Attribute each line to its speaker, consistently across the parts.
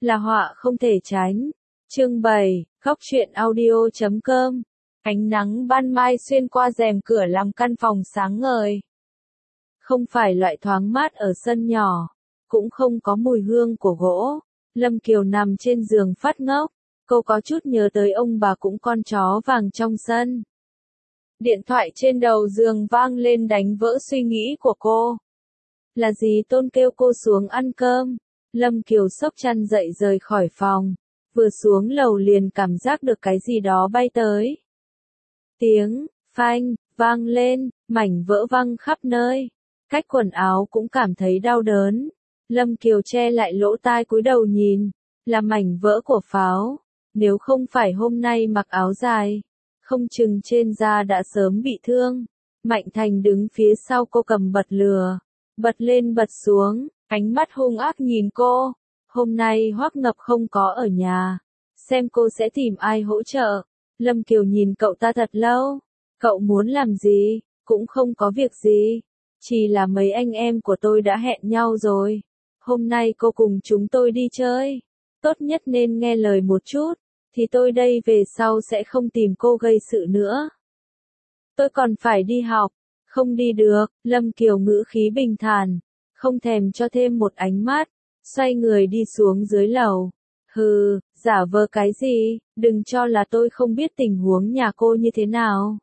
Speaker 1: là họa không thể tránh. Chương 7, Góc truyện audio.com. Ánh nắng ban mai xuyên qua rèm cửa làm căn phòng sáng ngời. Không phải loại thoáng mát ở sân nhỏ, cũng không có mùi hương của gỗ. Lâm Kiều nằm trên giường phát ngốc, cô có chút nhớ tới ông bà cũng con chó vàng trong sân. Điện thoại trên đầu giường vang lên đánh vỡ suy nghĩ của cô. Là dì Tôn kêu cô xuống ăn cơm. Lâm Kiều xốc chăn dậy rời khỏi phòng. Vừa xuống lầu liền cảm giác được cái gì đó bay tới. Tiếng, phanh, vang lên, mảnh vỡ văng khắp nơi. Cách quần áo cũng cảm thấy đau đớn. Lâm Kiều che lại lỗ tai cúi đầu nhìn. Là mảnh vỡ của pháo. Nếu không phải hôm nay mặc áo dài, không chừng trên da đã sớm bị thương. Mạnh Thành đứng phía sau cô cầm bật lửa. Bật lên bật xuống, ánh mắt hung ác nhìn cô. Hôm nay Hoắc Ngập không có ở nhà. Xem cô sẽ tìm ai hỗ trợ. Lâm Kiều nhìn cậu ta thật lâu. Cậu muốn làm gì? Cũng không có việc gì. Chỉ là mấy anh em của tôi đã hẹn nhau rồi. Hôm nay cô cùng chúng tôi đi chơi. Tốt nhất nên nghe lời một chút. Thì tôi đây về sau sẽ không tìm cô gây sự nữa. Tôi còn phải đi học. Không đi được, Lâm Kiều ngữ khí bình thản, không thèm cho thêm một ánh mắt, xoay người đi xuống dưới lầu. Hừ, giả vờ cái gì, đừng cho là tôi không biết tình huống nhà cô như thế nào.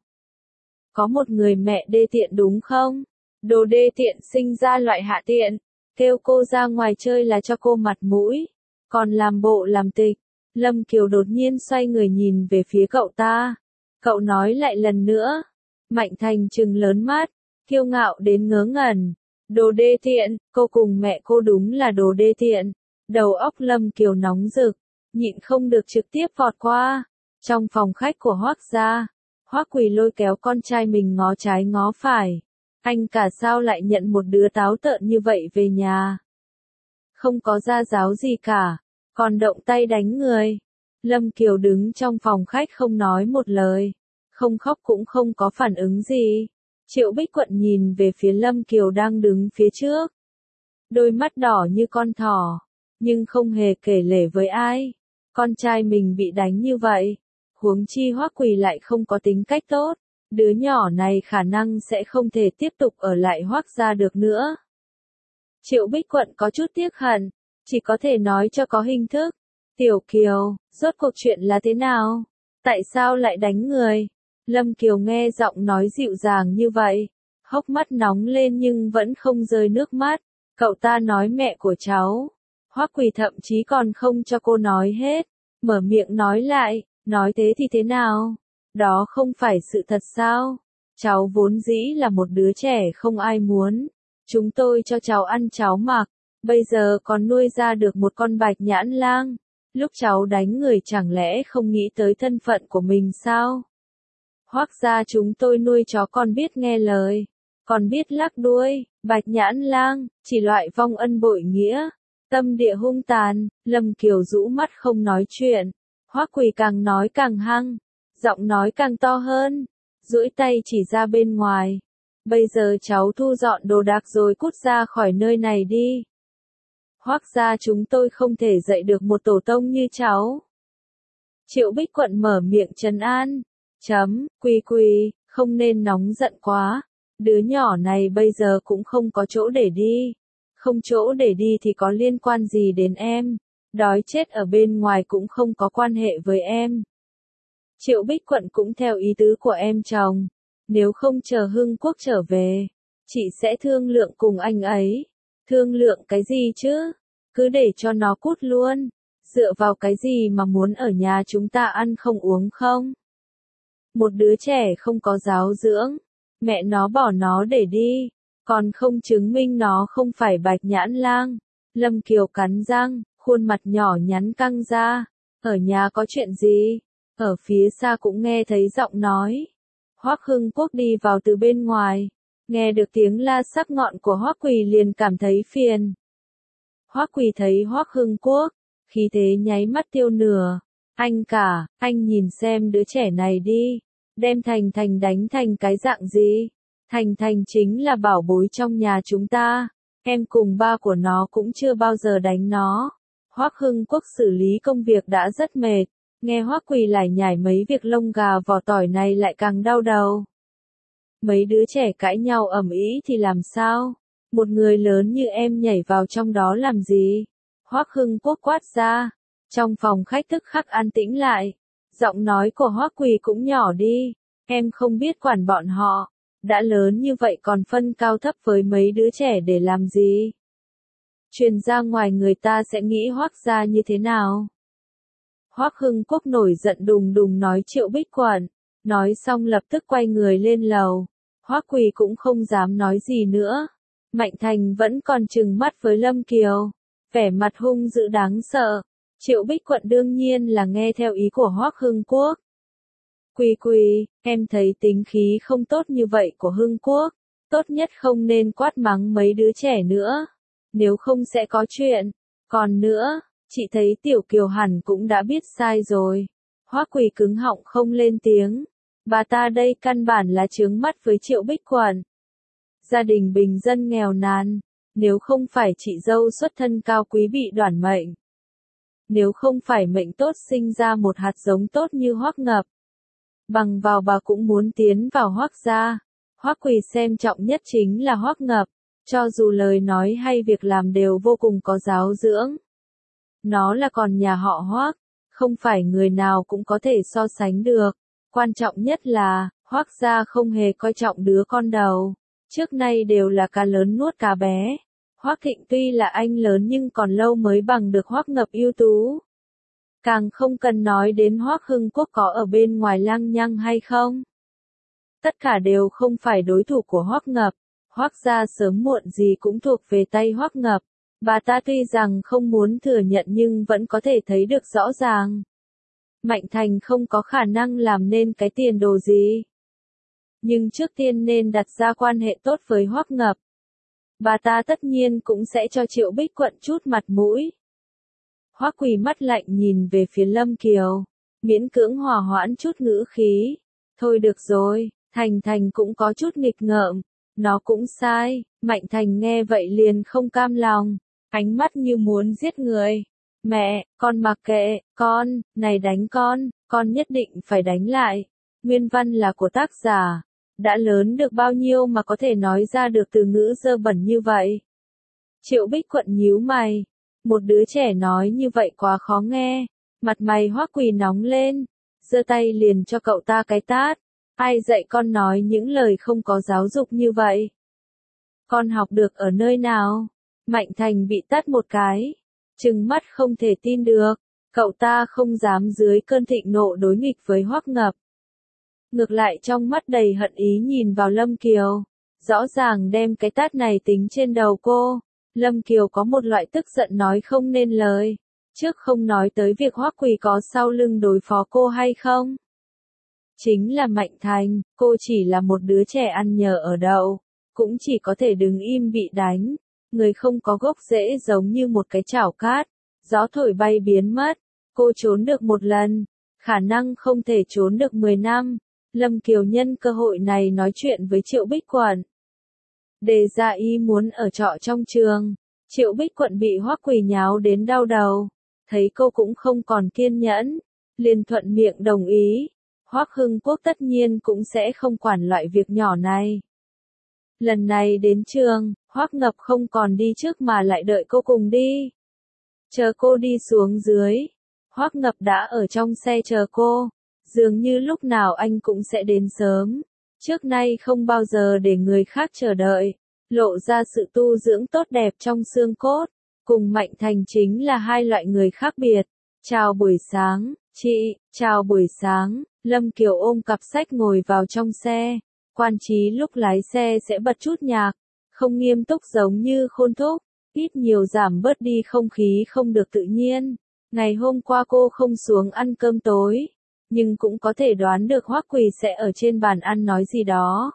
Speaker 1: Có một người mẹ đê tiện đúng không? Đồ đê tiện sinh ra loại hạ tiện, kêu cô ra ngoài chơi là cho cô mặt mũi, còn làm bộ làm tịch. Lâm Kiều đột nhiên xoay người nhìn về phía cậu ta. Cậu nói lại lần nữa. Mạnh Thành trừng lớn mắt, kiêu ngạo đến ngớ ngẩn. Đồ đê tiện, cô cùng mẹ cô đúng là đồ đê tiện. Đầu óc Lâm Kiều nóng rực, nhịn không được trực tiếp vọt qua. Trong phòng khách của Hoắc gia, Hoắc Quỳ lôi kéo con trai mình ngó trái ngó phải. Anh cả sao lại nhận một đứa táo tợn như vậy về nhà? Không có gia giáo gì cả, còn động tay đánh người. Lâm Kiều đứng trong phòng khách không nói một lời. Không khóc cũng không có phản ứng gì. Triệu Bích Quận nhìn về phía Lâm Kiều đang đứng phía trước. Đôi mắt đỏ như con thỏ, nhưng không hề kể lể với ai. Con trai mình bị đánh như vậy. Huống chi Hoắc Quỳ lại không có tính cách tốt. Đứa nhỏ này khả năng sẽ không thể tiếp tục ở lại Hoắc gia được nữa. Triệu Bích Quận có chút tiếc hận, chỉ có thể nói cho có hình thức. Tiểu Kiều, rốt cuộc chuyện là thế nào? Tại sao lại đánh người? Lâm Kiều nghe giọng nói dịu dàng như vậy, hốc mắt nóng lên nhưng vẫn không rơi nước mắt. Cậu ta nói mẹ của cháu. Hoắc Quỳ thậm chí còn không cho cô nói hết, mở miệng nói lại, nói thế thì thế nào? Đó không phải sự thật sao? Cháu vốn dĩ là một đứa trẻ không ai muốn. Chúng tôi cho cháu ăn cháu mặc, bây giờ còn nuôi ra được một con bạch nhãn lang. Lúc cháu đánh người chẳng lẽ không nghĩ tới thân phận của mình sao? Hoắc gia chúng tôi nuôi chó còn biết nghe lời, còn biết lắc đuôi. Bạch nhãn lang, chỉ loại vong ân bội nghĩa, tâm địa hung tàn. Lâm Kiều rũ mắt không nói chuyện. Hoắc Quỳ càng nói càng hăng, giọng nói càng to hơn, duỗi tay chỉ ra bên ngoài. Bây giờ cháu thu dọn đồ đạc rồi cút ra khỏi nơi này đi. Hoắc gia chúng tôi không thể dạy được một tổ tông như cháu. Triệu Bích Quận mở miệng trấn an. Quỳ, không nên nóng giận quá. Đứa nhỏ này bây giờ cũng không có chỗ để đi. Không chỗ để đi thì có liên quan gì đến em. Đói chết ở bên ngoài cũng không có quan hệ với em. Triệu Bích Quận cũng theo ý tứ của em chồng. Nếu không chờ Hưng Quốc trở về, chị sẽ thương lượng cùng anh ấy. Thương lượng cái gì chứ? Cứ để cho nó cút luôn. Dựa vào cái gì mà muốn ở nhà chúng ta ăn không uống không? Một đứa trẻ không có giáo dưỡng, mẹ nó bỏ nó để đi, còn không chứng minh nó không phải bạch nhãn lang. Lâm Kiều cắn răng, khuôn mặt nhỏ nhắn căng ra. Ở nhà có chuyện gì? Ở phía xa cũng nghe thấy giọng nói. Hoắc Hưng Quốc đi vào từ bên ngoài, nghe được tiếng la sắc ngọn của Hoắc Quỳ liền cảm thấy phiền. Hoắc Quỳ thấy Hoắc Hưng Quốc, khí thế nháy mắt tiêu nửa. Anh cả, anh nhìn xem đứa trẻ này đi, đem Thành Thành đánh thành cái dạng gì? Thành Thành chính là bảo bối trong nhà chúng ta, em cùng ba của nó cũng chưa bao giờ đánh nó. Hoắc Hưng Quốc xử lý công việc đã rất mệt, nghe Hoắc Quỳ lải nhải mấy việc lông gà vỏ tỏi này lại càng đau đầu. Mấy đứa trẻ cãi nhau ầm ĩ thì làm sao? Một người lớn như em nhảy vào trong đó làm gì? Hoắc Hưng Quốc quát ra. Trong phòng khách tức khắc an tĩnh lại. Giọng nói của Hoắc Quỳ cũng nhỏ đi. Em không biết quản bọn họ. Đã lớn như vậy còn phân cao thấp với mấy đứa trẻ để làm gì? Truyền ra ngoài người ta sẽ nghĩ Hoắc gia như thế nào? Hoắc Hưng Quốc nổi giận đùng đùng nói Triệu Bích Quận. Nói xong lập tức quay người lên lầu. Hoắc Quỳ cũng không dám nói gì nữa. Mạnh Thành vẫn còn trừng mắt với Lâm Kiều. Vẻ mặt hung dữ đáng sợ. Triệu Bích Quận đương nhiên là nghe theo ý của Hoắc Hưng Quốc. Quỳ, em thấy tính khí không tốt như vậy của Hưng Quốc. Tốt nhất không nên quát mắng mấy đứa trẻ nữa. Nếu không sẽ có chuyện. Còn nữa, chị thấy Tiểu Kiều hẳn cũng đã biết sai rồi. Hoắc Quỳ cứng họng không lên tiếng. Bà ta đây căn bản là chướng mắt với Triệu Bích Quận. Gia đình bình dân nghèo nàn. Nếu không phải chị dâu xuất thân cao quý bị đoản mệnh. Nếu không phải mệnh tốt sinh ra một hạt giống tốt như Hoắc Ngập. Bằng vào bà cũng muốn tiến vào Hoắc gia. Hoắc Quỳ xem trọng nhất chính là Hoắc Ngập. Cho dù lời nói hay việc làm đều vô cùng có giáo dưỡng. Nó là con nhà họ Hoắc. Không phải người nào cũng có thể so sánh được. Quan trọng nhất là, Hoắc gia không hề coi trọng đứa con đầu. Trước nay đều là cá lớn nuốt cá bé. Hoắc Thịnh tuy là anh lớn nhưng còn lâu mới bằng được Hoắc Ngập ưu tú. Càng không cần nói đến Hoắc Hưng Quốc có ở bên ngoài lăng nhăng hay không. Tất cả đều không phải đối thủ của Hoắc Ngập. Hoắc gia sớm muộn gì cũng thuộc về tay Hoắc Ngập. Bà ta tuy rằng không muốn thừa nhận nhưng vẫn có thể thấy được rõ ràng. Mạnh Thành không có khả năng làm nên cái tiền đồ gì. Nhưng trước tiên nên đặt ra quan hệ tốt với Hoắc Ngập. Bà ta tất nhiên cũng sẽ cho Triệu Bích Quận chút mặt mũi. Hoắc Quỳ mắt lạnh nhìn về phía Lâm Kiều. Miễn cưỡng hòa hoãn chút ngữ khí. Thôi được rồi, Thành cũng có chút nghịch ngợm. Nó cũng sai. Mạnh Thành nghe vậy liền không cam lòng. Ánh mắt như muốn giết người. Mẹ, con mặc kệ, con, này đánh con nhất định phải đánh lại. Nguyên văn là của tác giả. Đã lớn được bao nhiêu mà có thể nói ra được từ ngữ dơ bẩn như vậy? Triệu Bích Quận nhíu mày. Một đứa trẻ nói như vậy quá khó nghe. Mặt mày Hoắc Quỳ nóng lên. Giơ tay liền cho cậu ta cái tát. Ai dạy con nói những lời không có giáo dục như vậy? Con học được ở nơi nào? Mạnh Thành bị tát một cái. Trừng mắt không thể tin được. Cậu ta không dám dưới cơn thịnh nộ đối nghịch với Hoắc Ngập. Ngược lại trong mắt đầy hận ý nhìn vào Lâm Kiều. Rõ ràng đem cái tát này tính trên đầu cô. Lâm Kiều có một loại tức giận nói không nên lời. Trước không nói tới việc Hoắc Quỳ có sau lưng đối phó cô hay không. Chính là Mạnh Thành, cô chỉ là một đứa trẻ ăn nhờ ở đậu. Cũng chỉ có thể đứng im bị đánh. Người không có gốc rễ giống như một cái chảo cát. Gió thổi bay biến mất. Cô trốn được một lần. Khả năng không thể trốn được 10 năm. Lâm Kiều nhân cơ hội này nói chuyện với Triệu Bích Quận. Đề ra ý muốn ở trọ trong trường. Triệu Bích Quận bị Hoắc Quỳ nháo đến đau đầu. Thấy cô cũng không còn kiên nhẫn. Liền thuận miệng đồng ý. Hoắc Hưng Quốc tất nhiên cũng sẽ không quản loại việc nhỏ này. Lần này đến trường, Hoắc Ngập không còn đi trước mà lại đợi cô cùng đi. Chờ cô đi xuống dưới. Hoắc Ngập đã ở trong xe chờ cô. Dường như lúc nào anh cũng sẽ đến sớm. Trước nay không bao giờ để người khác chờ đợi. Lộ ra sự tu dưỡng tốt đẹp trong xương cốt. Cùng Mạnh Thành chính là hai loại người khác biệt. Chào buổi sáng, chị, chào buổi sáng. Lâm Kiều ôm cặp sách ngồi vào trong xe. Quan Chí lúc lái xe sẽ bật chút nhạc. Không nghiêm túc giống như Khôn Thúc. Ít nhiều giảm bớt đi không khí không được tự nhiên. Ngày hôm qua cô không xuống ăn cơm tối. Nhưng cũng có thể đoán được Hoắc Quỳ sẽ ở trên bàn ăn nói gì đó.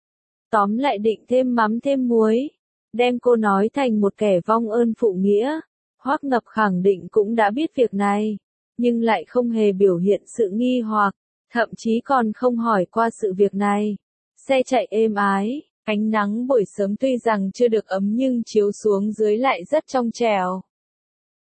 Speaker 1: Tóm lại định thêm mắm thêm muối. Đem cô nói thành một kẻ vong ơn phụ nghĩa. Hoắc Ngập khẳng định cũng đã biết việc này. Nhưng lại không hề biểu hiện sự nghi hoặc. Thậm chí còn không hỏi qua sự việc này. Xe chạy êm ái. Ánh nắng buổi sớm tuy rằng chưa được ấm nhưng chiếu xuống dưới lại rất trong trẻo.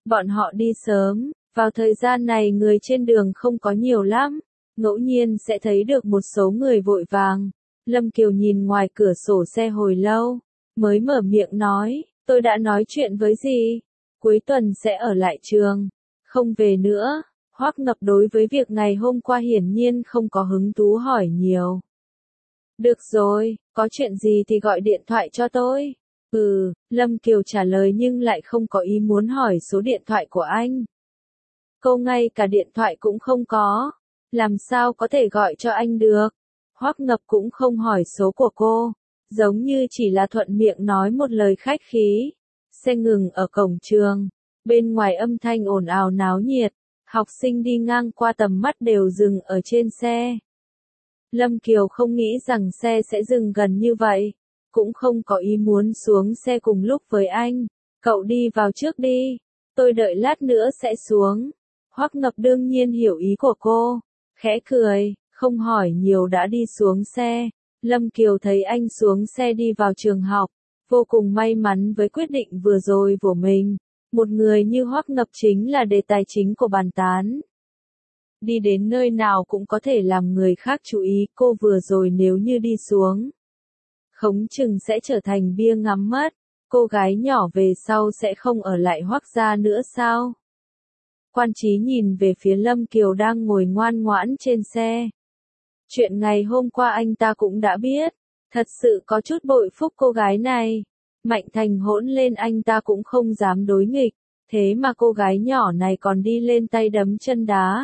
Speaker 1: Bọn họ đi sớm, vào thời gian này người trên đường không có nhiều lắm, ngẫu nhiên sẽ thấy được một số người vội vàng. Lâm Kiều nhìn ngoài cửa sổ xe hồi lâu, mới mở miệng nói, tôi đã nói chuyện với gì? Cuối tuần sẽ ở lại trường, không về nữa. Hoắc Ngập đối với việc ngày hôm qua hiển nhiên không có hứng thú hỏi nhiều. Được rồi, có chuyện gì thì gọi điện thoại cho tôi. Lâm Kiều trả lời nhưng lại không có ý muốn hỏi số điện thoại của anh. Cô ngay cả điện thoại cũng không có, làm sao có thể gọi cho anh được. Hoắc Ngập cũng không hỏi số của cô, giống như chỉ là thuận miệng nói một lời khách khí. Xe ngừng ở cổng trường, bên ngoài âm thanh ồn ào náo nhiệt, học sinh đi ngang qua tầm mắt đều dừng ở trên xe. Lâm Kiều không nghĩ rằng xe sẽ dừng gần như vậy, cũng không có ý muốn xuống xe cùng lúc với anh. Cậu đi vào trước đi, tôi đợi lát nữa sẽ xuống. Hoắc Ngập đương nhiên hiểu ý của cô, khẽ cười, không hỏi nhiều đã đi xuống xe. Lâm Kiều thấy anh xuống xe đi vào trường học, vô cùng may mắn với quyết định vừa rồi của mình. Một người như Hoắc Ngập chính là đề tài chính của bàn tán. Đi đến nơi nào cũng có thể làm người khác chú ý, cô vừa rồi nếu như đi xuống, khống chừng sẽ trở thành bia ngắm mất. Cô gái nhỏ về sau sẽ không ở lại Hoắc gia nữa sao? Quan Chí nhìn về phía Lâm Kiều đang ngồi ngoan ngoãn trên xe. Chuyện ngày hôm qua anh ta cũng đã biết, thật sự có chút bội phúc cô gái này. Mạnh Thành hỗn lên anh ta cũng không dám đối nghịch, thế mà cô gái nhỏ này còn đi lên tay đấm chân đá.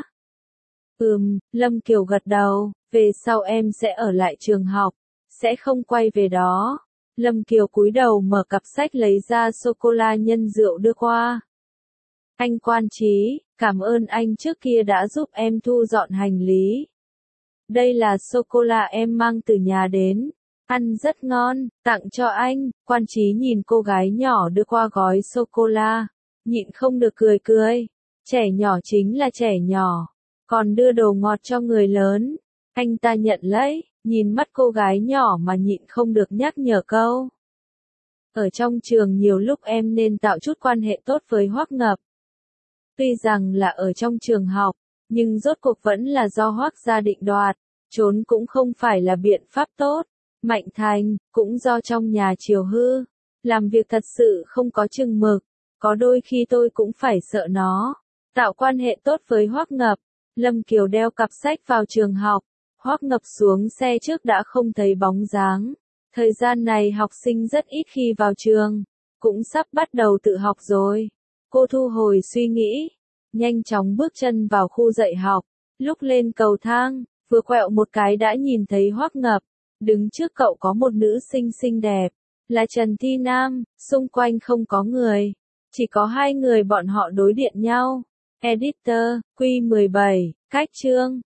Speaker 1: Lâm Kiều gật đầu, về sau em sẽ ở lại trường học, sẽ không quay về đó. Lâm Kiều cúi đầu mở cặp sách lấy ra sô-cô-la nhân rượu đưa qua. Anh Quan Chí, cảm ơn anh trước kia đã giúp em thu dọn hành lý. Đây là sô-cô-la em mang từ nhà đến, ăn rất ngon, tặng cho anh. Quan Chí nhìn cô gái nhỏ đưa qua gói sô-cô-la, nhịn không được cười cười. Trẻ nhỏ chính là trẻ nhỏ, còn đưa đồ ngọt cho người lớn. Anh ta nhận lấy, nhìn mắt cô gái nhỏ mà nhịn không được nhắc nhở câu. Ở trong trường nhiều lúc em nên tạo chút quan hệ tốt với Hoắc Ngập. Tuy rằng là ở trong trường học, nhưng rốt cuộc vẫn là do Hoắc gia định đoạt, trốn cũng không phải là biện pháp tốt. Mạnh Thành, cũng do trong nhà chiều hư, làm việc thật sự không có chừng mực, có đôi khi tôi cũng phải sợ nó. Tạo quan hệ tốt với Hoắc Ngập. Lâm Kiều đeo cặp sách vào trường học, Hoắc Ngập xuống xe trước đã không thấy bóng dáng. Thời gian này học sinh rất ít khi vào trường, cũng sắp bắt đầu tự học rồi. Cô thu hồi suy nghĩ, nhanh chóng bước chân vào khu dạy học. Lúc lên cầu thang, vừa quẹo một cái đã nhìn thấy Hoắc Ngập. Đứng trước cậu có một nữ sinh xinh đẹp, là Trần Thi Nam, xung quanh không có người, chỉ có hai người bọn họ đối điện nhau. Editor, Q17, cách chương.